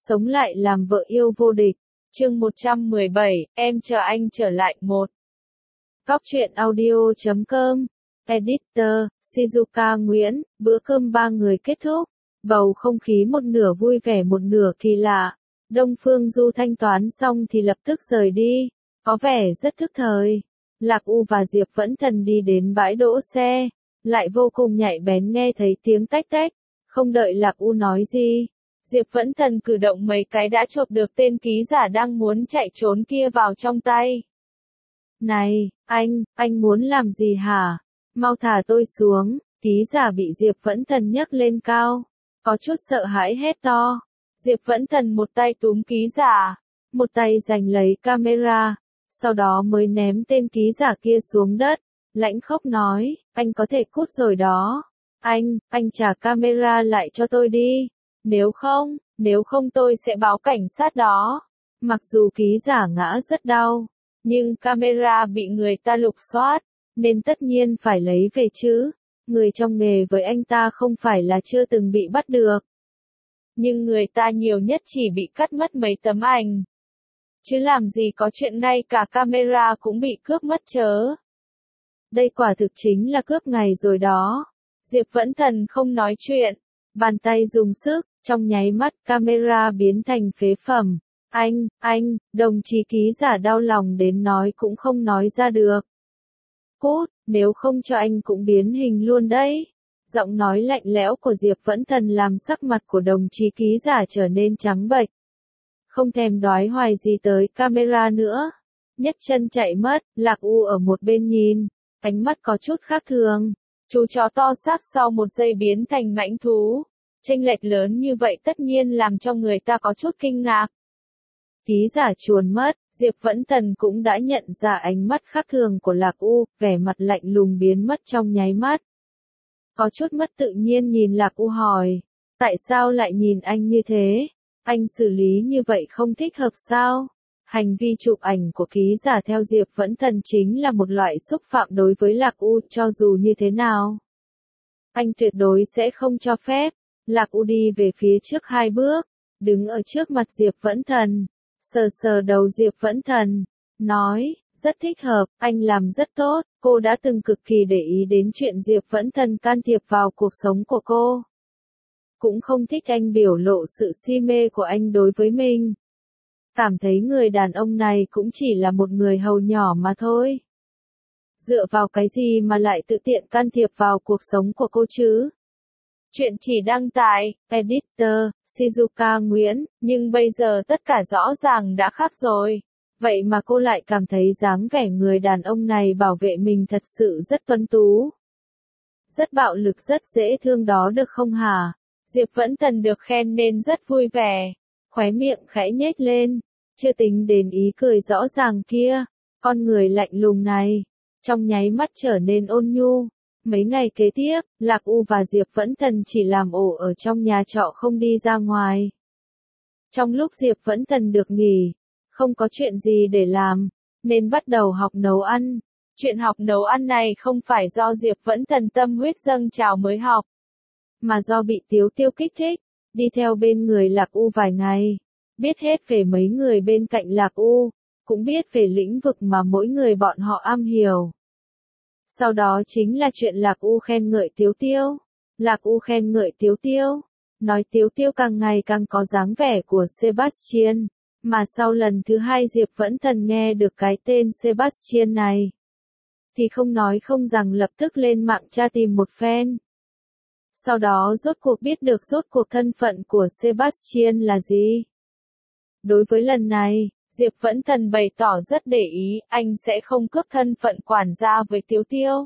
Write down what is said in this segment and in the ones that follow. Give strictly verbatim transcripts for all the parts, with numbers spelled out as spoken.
sống lại làm vợ yêu vô địch. Chương một trăm mười bảy, em chờ anh trở lại một. Góc truyện audio chấm com. Editor, Shizuka Nguyễn, bữa cơm ba người kết thúc. Bầu không khí một nửa vui vẻ một nửa kỳ lạ. Đông Phương Du thanh toán xong thì lập tức rời đi. Có vẻ rất thức thời. Lạc U và Diệp Vẫn Thần đi đến bãi đỗ xe. Lại vô cùng nhạy bén nghe thấy tiếng tách tách. Không đợi Lạc U nói gì. Diệp Vẫn Thần cử động mấy cái đã chộp được tên ký giả đang muốn chạy trốn kia vào trong tay. Này, anh, anh muốn làm gì hả? Mau thả tôi xuống. Ký giả bị Diệp Vẫn Thần nhấc lên cao. Có chút sợ hãi hét to. Diệp Vẫn Thần một tay túm ký giả. Một tay giành lấy camera. Sau đó mới ném tên ký giả kia xuống đất. Lãnh khốc nói, anh có thể cút rồi đó. Anh, anh trả camera lại cho tôi đi. Nếu không, nếu không tôi sẽ báo cảnh sát đó. Mặc dù ký giả ngã rất đau, nhưng camera bị người ta lục soát, nên tất nhiên phải lấy về chứ. Người trong nghề với anh ta không phải là chưa từng bị bắt được. Nhưng người ta nhiều nhất chỉ bị cắt mất mấy tấm ảnh. Chứ làm gì có chuyện ngay cả camera cũng bị cướp mất chớ. Đây quả thực chính là cướp ngày rồi đó. Diệp Vẫn Thần không nói chuyện. Bàn tay dùng sức, trong nháy mắt camera biến thành phế phẩm. Anh, anh, đồng chí ký giả đau lòng đến nói cũng không nói ra được. Cút, nếu không cho anh cũng biến hình luôn đấy. Giọng nói lạnh lẽo của Diệp Vẫn Thần làm sắc mặt của đồng chí ký giả trở nên trắng bệch. Không thèm đoái hoài gì tới camera nữa. Nhấc chân chạy mất, Lạc U ở một bên nhìn. Ánh mắt có chút khác thường. Chú chó to xác sau một giây biến thành mãnh thú. Chênh lệch lớn như vậy tất nhiên làm cho người ta có chút kinh ngạc. Ký giả chuồn mất, Diệp Vẫn Thần cũng đã nhận ra ánh mắt khác thường của Lạc U, vẻ mặt lạnh lùng biến mất trong nháy mắt. Có chút mất tự nhiên nhìn Lạc U hỏi, tại sao lại nhìn anh như thế? Anh xử lý như vậy không thích hợp sao? Hành vi chụp ảnh của ký giả theo Diệp Vẫn Thần chính là một loại xúc phạm đối với Lạc U, cho dù như thế nào. Anh tuyệt đối sẽ không cho phép. Lạc U đi về phía trước hai bước, đứng ở trước mặt Diệp Vẫn Thần, sờ sờ đầu Diệp Vẫn Thần, nói, rất thích hợp, anh làm rất tốt, cô đã từng cực kỳ để ý đến chuyện Diệp Vẫn Thần can thiệp vào cuộc sống của cô. Cũng không thích anh biểu lộ sự si mê của anh đối với mình. Cảm thấy người đàn ông này cũng chỉ là một người hầu nhỏ mà thôi. Dựa vào cái gì mà lại tự tiện can thiệp vào cuộc sống của cô chứ? Chuyện chỉ đăng tải, Editor, Shizuka Nguyễn, nhưng bây giờ tất cả rõ ràng đã khác rồi. Vậy mà cô lại cảm thấy dáng vẻ người đàn ông này bảo vệ mình thật sự rất tuấn tú. Rất bạo lực rất dễ thương đó được không hả? Diệp Vẫn Thần được khen nên rất vui vẻ. Khóe miệng khẽ nhếch lên. Chưa tính đến ý cười rõ ràng kia. Con người lạnh lùng này. Trong nháy mắt trở nên ôn nhu. Mấy ngày kế tiếp, Lạc U và Diệp Vẫn Thần chỉ làm ổ ở trong nhà trọ không đi ra ngoài. Trong lúc Diệp Vẫn Thần được nghỉ, không có chuyện gì để làm, nên bắt đầu học nấu ăn. Chuyện học nấu ăn này không phải do Diệp Vẫn Thần tâm huyết dâng trào mới học, mà do bị Tiếu Tiêu kích thích, đi theo bên người Lạc U vài ngày, biết hết về mấy người bên cạnh Lạc U, cũng biết về lĩnh vực mà mỗi người bọn họ am hiểu. Sau đó chính là chuyện Lạc U khen ngợi Tiếu Tiêu. Lạc U khen ngợi Tiếu Tiêu, nói Tiếu Tiêu càng ngày càng có dáng vẻ của Sebastian, mà sau lần thứ hai Diệp Vẫn Thần nghe được cái tên Sebastian này, thì không nói không rằng lập tức lên mạng tra tìm một phen. Sau đó rốt cuộc biết được rốt cuộc thân phận của Sebastian là gì. Đối với lần này, Diệp Vẫn Thần bày tỏ rất để ý, anh sẽ không cướp thân phận quản gia với Tiếu Tiêu.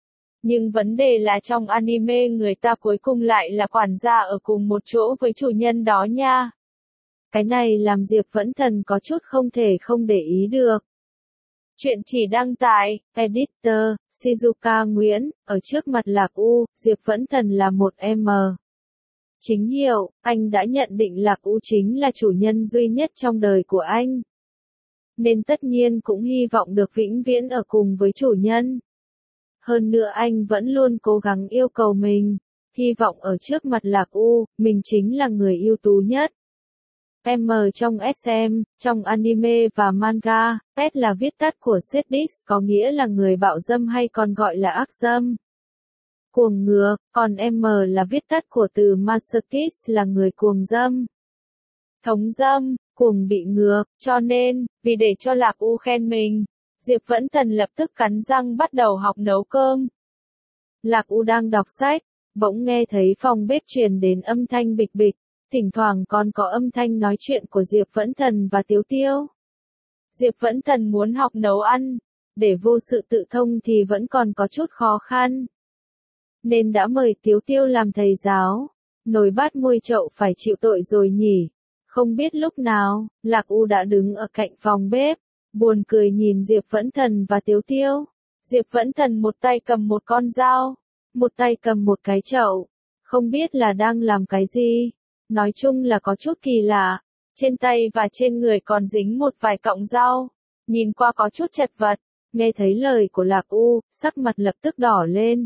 Nhưng vấn đề là trong anime người ta cuối cùng lại là quản gia ở cùng một chỗ với chủ nhân đó nha. Cái này làm Diệp Vẫn Thần có chút không thể không để ý được. Chuyện chỉ đăng tải, Editor, Shizuka Nguyễn, ở trước mặt Lạc U, Diệp Vẫn Thần là một em. Chính hiệu, anh đã nhận định Lạc U chính là chủ nhân duy nhất trong đời của anh. Nên tất nhiên cũng hy vọng được vĩnh viễn ở cùng với chủ nhân. Hơn nữa anh vẫn luôn cố gắng yêu cầu mình, hy vọng ở trước mặt Lạc U, mình chính là người ưu tú nhất. M trong ét em, trong anime và manga, S là viết tắt của sadist có nghĩa là người bạo dâm hay còn gọi là ác dâm. Cuồng ngược, còn M là viết tắt của từ masochist là người cuồng dâm. Thống dâm, cuồng bị ngược, cho nên, vì để cho Lạc U khen mình, Diệp Vẫn Thần lập tức cắn răng bắt đầu học nấu cơm. Lạc U đang đọc sách, bỗng nghe thấy phòng bếp truyền đến âm thanh bịch bịch, thỉnh thoảng còn có âm thanh nói chuyện của Diệp Vẫn Thần và Tiếu Tiêu. Diệp Vẫn Thần muốn học nấu ăn, để vô sự tự thông thì vẫn còn có chút khó khăn. Nên đã mời Tiếu Tiêu làm thầy giáo, nồi bát môi chậu phải chịu tội rồi nhỉ. Không biết lúc nào, Lạc U đã đứng ở cạnh phòng bếp, buồn cười nhìn Diệp Vẫn Thần và Tiếu Tiêu. Diệp Vẫn Thần một tay cầm một con dao, một tay cầm một cái chậu, không biết là đang làm cái gì. Nói chung là có chút kỳ lạ, trên tay và trên người còn dính một vài cọng rau, nhìn qua có chút chật vật. Nghe thấy lời của Lạc U, sắc mặt lập tức đỏ lên.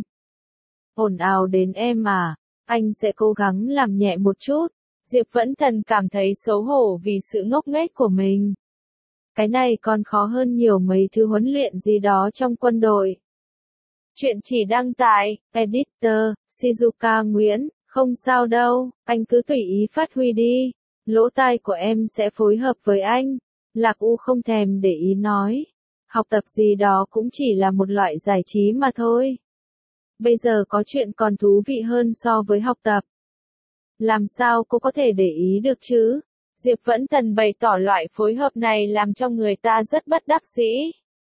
Ồn ào đến em à, anh sẽ cố gắng làm nhẹ một chút. Diệp Vẫn Thần cảm thấy xấu hổ vì sự ngốc nghếch của mình. Cái này còn khó hơn nhiều mấy thứ huấn luyện gì đó trong quân đội. Chuyện chỉ đăng tải, Editor, Shizuka Nguyễn, không sao đâu, anh cứ tùy ý phát huy đi. Lỗ tai của em sẽ phối hợp với anh. Lạc U không thèm để ý nói. Học tập gì đó cũng chỉ là một loại giải trí mà thôi. Bây giờ có chuyện còn thú vị hơn so với học tập. Làm sao cô có thể để ý được chứ? Diệp Vẫn Thần bày tỏ loại phối hợp này làm cho người ta rất bất đắc dĩ.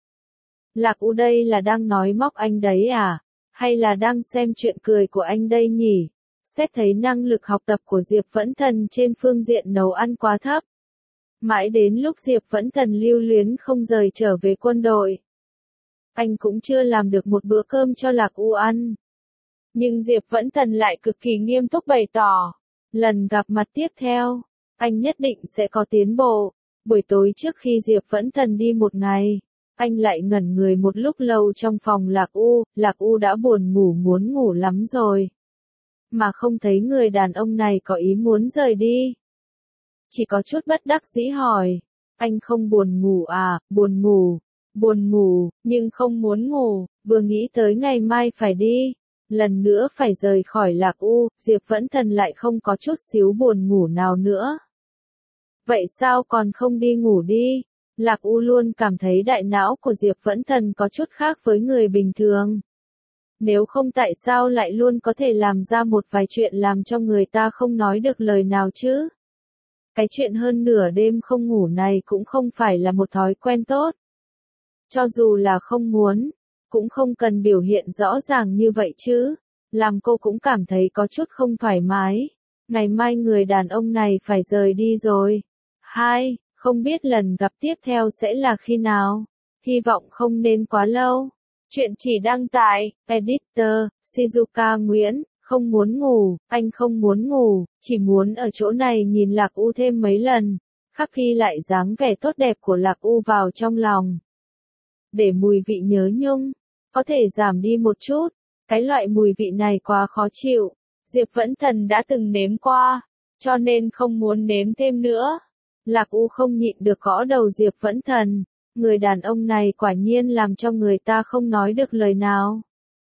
Lạc U đây là đang nói móc anh đấy à? Hay là đang xem chuyện cười của anh đây nhỉ? Xét thấy năng lực học tập của Diệp Vẫn Thần trên phương diện nấu ăn quá thấp. Mãi đến lúc Diệp Vẫn Thần lưu luyến không rời trở về quân đội. Anh cũng chưa làm được một bữa cơm cho Lạc U ăn. Nhưng Diệp Vẫn Thần lại cực kỳ nghiêm túc bày tỏ. Lần gặp mặt tiếp theo, anh nhất định sẽ có tiến bộ. Buổi tối trước khi Diệp Vẫn Thần đi một ngày, anh lại ngẩn người một lúc lâu trong phòng Lạc U. Lạc U đã buồn ngủ muốn ngủ lắm rồi. Mà không thấy người đàn ông này có ý muốn rời đi. Chỉ có chút bất đắc dĩ hỏi. Anh không buồn ngủ à? Buồn ngủ. Buồn ngủ, nhưng không muốn ngủ. Vừa nghĩ tới ngày mai phải đi. Lần nữa phải rời khỏi Lạc U, Diệp Vẫn Thần lại không có chút xíu buồn ngủ nào nữa. Vậy sao còn không đi ngủ đi? Lạc U luôn cảm thấy đại não của Diệp Vẫn Thần có chút khác với người bình thường. Nếu không tại sao lại luôn có thể làm ra một vài chuyện làm cho người ta không nói được lời nào chứ? Cái chuyện hơn nửa đêm không ngủ này cũng không phải là một thói quen tốt. Cho dù là không muốn, cũng không cần biểu hiện rõ ràng như vậy chứ. Làm cô cũng cảm thấy có chút không thoải mái. Ngày mai người đàn ông này phải rời đi rồi. Hai, không biết lần gặp tiếp theo sẽ là khi nào. Hy vọng không nên quá lâu. Chuyện chỉ đăng tải, Editor, Shizuka Nguyễn, không muốn ngủ, anh không muốn ngủ, chỉ muốn ở chỗ này nhìn Lạc U thêm mấy lần. Khắc khi lại dáng vẻ tốt đẹp của Lạc U vào trong lòng. Để mùi vị nhớ nhung, có thể giảm đi một chút. Cái loại mùi vị này quá khó chịu. Diệp Vẫn Thần đã từng nếm qua, cho nên không muốn nếm thêm nữa. Lạc U không nhịn được gõ đầu Diệp Vẫn Thần. Người đàn ông này quả nhiên làm cho người ta không nói được lời nào.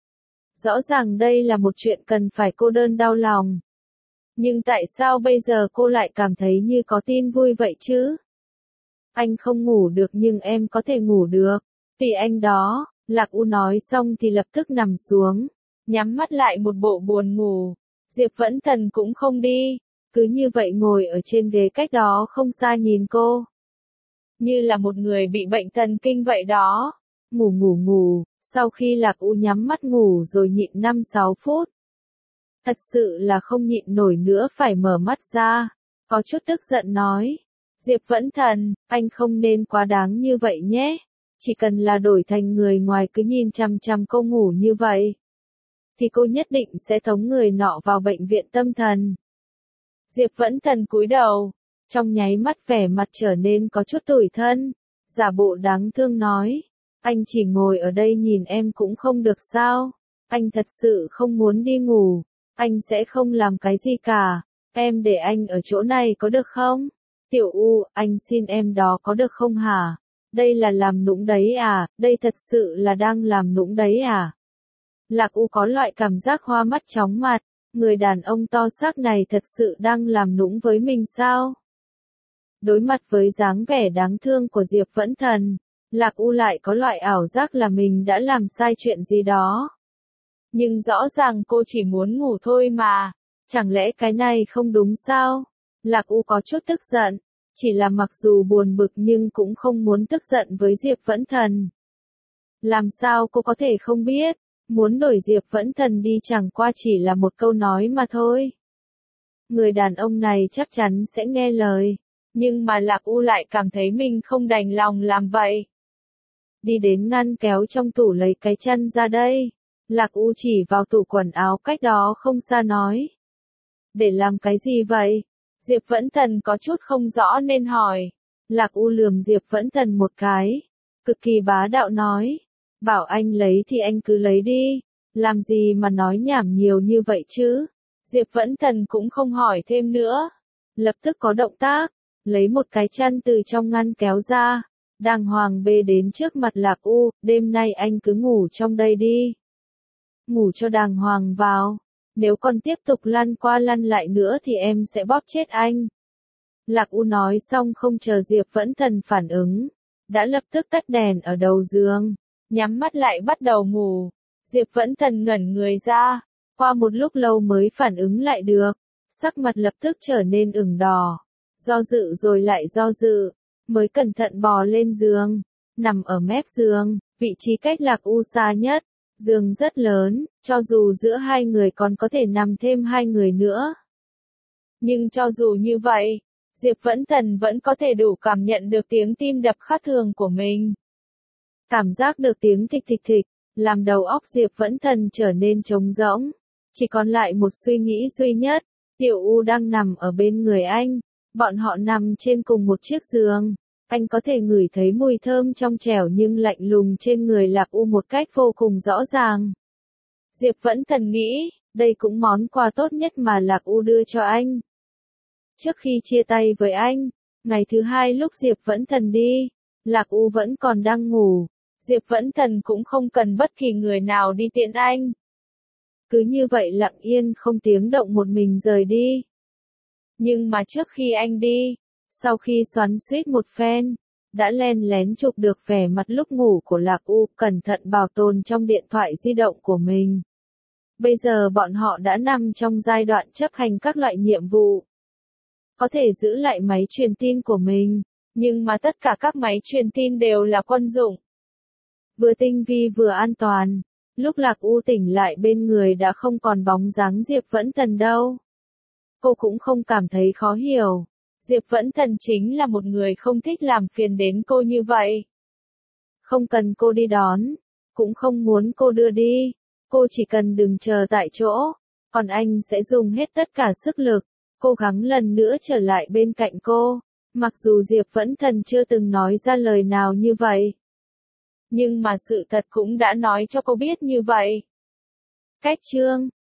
Rõ ràng đây là một chuyện cần phải cô đơn đau lòng. Nhưng tại sao bây giờ cô lại cảm thấy như có tin vui vậy chứ? Anh không ngủ được nhưng em có thể ngủ được. Vì anh đó, Lạc U nói xong thì lập tức nằm xuống. Nhắm mắt lại một bộ buồn ngủ. Diệp Vẫn Thần cũng không đi. Cứ như vậy ngồi ở trên ghế cách đó không xa nhìn cô. Như là một người bị bệnh thần kinh vậy đó. Ngủ ngủ ngủ, sau khi Lạc U nhắm mắt ngủ rồi nhịn năm sáu phút. Thật sự là không nhịn nổi nữa phải mở mắt ra. Có chút tức giận nói. Diệp Vẫn Thần, anh không nên quá đáng như vậy nhé. Chỉ cần là đổi thành người ngoài cứ nhìn chằm chằm cô ngủ như vậy. Thì cô nhất định sẽ tống người nọ vào bệnh viện tâm thần. Diệp Vẫn Thần cúi đầu. Trong nháy mắt vẻ mặt trở nên có chút tủi thân. Giả bộ đáng thương nói. Anh chỉ ngồi ở đây nhìn em cũng không được sao. Anh thật sự không muốn đi ngủ. Anh sẽ không làm cái gì cả. Em để anh ở chỗ này có được không? Tiểu U, anh xin em đó có được không hả? Đây là làm nũng đấy à, đây thật sự là đang làm nũng đấy à? Lạc U có loại cảm giác hoa mắt chóng mặt, người đàn ông to xác này thật sự đang làm nũng với mình sao? Đối mặt với dáng vẻ đáng thương của Diệp Vẫn Thần, Lạc U lại có loại ảo giác là mình đã làm sai chuyện gì đó. Nhưng rõ ràng cô chỉ muốn ngủ thôi mà, chẳng lẽ cái này không đúng sao? Lạc U có chút tức giận, chỉ là mặc dù buồn bực nhưng cũng không muốn tức giận với Diệp Vẫn Thần. Làm sao cô có thể không biết, muốn đuổi Diệp Vẫn Thần đi chẳng qua chỉ là một câu nói mà thôi. Người đàn ông này chắc chắn sẽ nghe lời, nhưng mà Lạc U lại cảm thấy mình không đành lòng làm vậy. Đi đến ngăn kéo trong tủ lấy cái chăn ra đây. Lạc U chỉ vào tủ quần áo cách đó không xa nói. Để làm cái gì vậy? Diệp Vẫn Thần có chút không rõ nên hỏi. Lạc U lườm Diệp Vẫn Thần một cái, cực kỳ bá đạo nói. Bảo anh lấy thì anh cứ lấy đi, làm gì mà nói nhảm nhiều như vậy chứ? Diệp Vẫn Thần cũng không hỏi thêm nữa. Lập tức có động tác, lấy một cái chăn từ trong ngăn kéo ra, đàng hoàng bê đến trước mặt Lạc U, đêm nay anh cứ ngủ trong đây đi. Ngủ cho đàng hoàng vào, nếu còn tiếp tục lăn qua lăn lại nữa thì em sẽ bóp chết anh. Lạc U nói xong không chờ Diệp Vẫn Thần phản ứng, đã lập tức tắt đèn ở đầu giường, nhắm mắt lại bắt đầu ngủ. Diệp Vẫn Thần ngẩn người ra, qua một lúc lâu mới phản ứng lại được, sắc mặt lập tức trở nên ửng đỏ, do dự rồi lại do dự, mới cẩn thận bò lên giường, nằm ở mép giường, vị trí cách Lạc U xa nhất. Giường rất lớn, cho dù giữa hai người còn có thể nằm thêm hai người nữa. Nhưng cho dù như vậy, Diệp Vẫn Thần vẫn có thể đủ cảm nhận được tiếng tim đập khác thường của mình. Cảm giác được tiếng thịch thịch thịch, làm đầu óc Diệp Vẫn Thần trở nên trống rỗng. Chỉ còn lại một suy nghĩ duy nhất, Tiểu U đang nằm ở bên người anh, bọn họ nằm trên cùng một chiếc giường. Anh có thể ngửi thấy mùi thơm trong trẻo nhưng lạnh lùng trên người Lạc U một cách vô cùng rõ ràng. Diệp Vẫn Thần nghĩ, đây cũng món quà tốt nhất mà Lạc U đưa cho anh. Trước khi chia tay với anh, ngày thứ hai lúc Diệp Vẫn Thần đi, Lạc U vẫn còn đang ngủ. Diệp Vẫn Thần cũng không cần bất kỳ người nào đi tiễn anh. Cứ như vậy lặng yên không tiếng động một mình rời đi. Nhưng mà trước khi anh đi, sau khi xoắn xuýt một phen, đã len lén chụp được vẻ mặt lúc ngủ của Lạc U, cẩn thận bảo tồn trong điện thoại di động của mình. Bây giờ bọn họ đã nằm trong giai đoạn chấp hành các loại nhiệm vụ. Có thể giữ lại máy truyền tin của mình, nhưng mà tất cả các máy truyền tin đều là quân dụng. Vừa tinh vi vừa an toàn, lúc Lạc U tỉnh lại bên người đã không còn bóng dáng Diệp Vẫn Thần đâu. Cô cũng không cảm thấy khó hiểu. Diệp Vẫn Thần chính là một người không thích làm phiền đến cô như vậy. Không cần cô đi đón, cũng không muốn cô đưa đi, cô chỉ cần đừng chờ tại chỗ, còn anh sẽ dùng hết tất cả sức lực, cố gắng lần nữa trở lại bên cạnh cô, mặc dù Diệp Vẫn Thần chưa từng nói ra lời nào như vậy. Nhưng mà sự thật cũng đã nói cho cô biết như vậy. Cách chương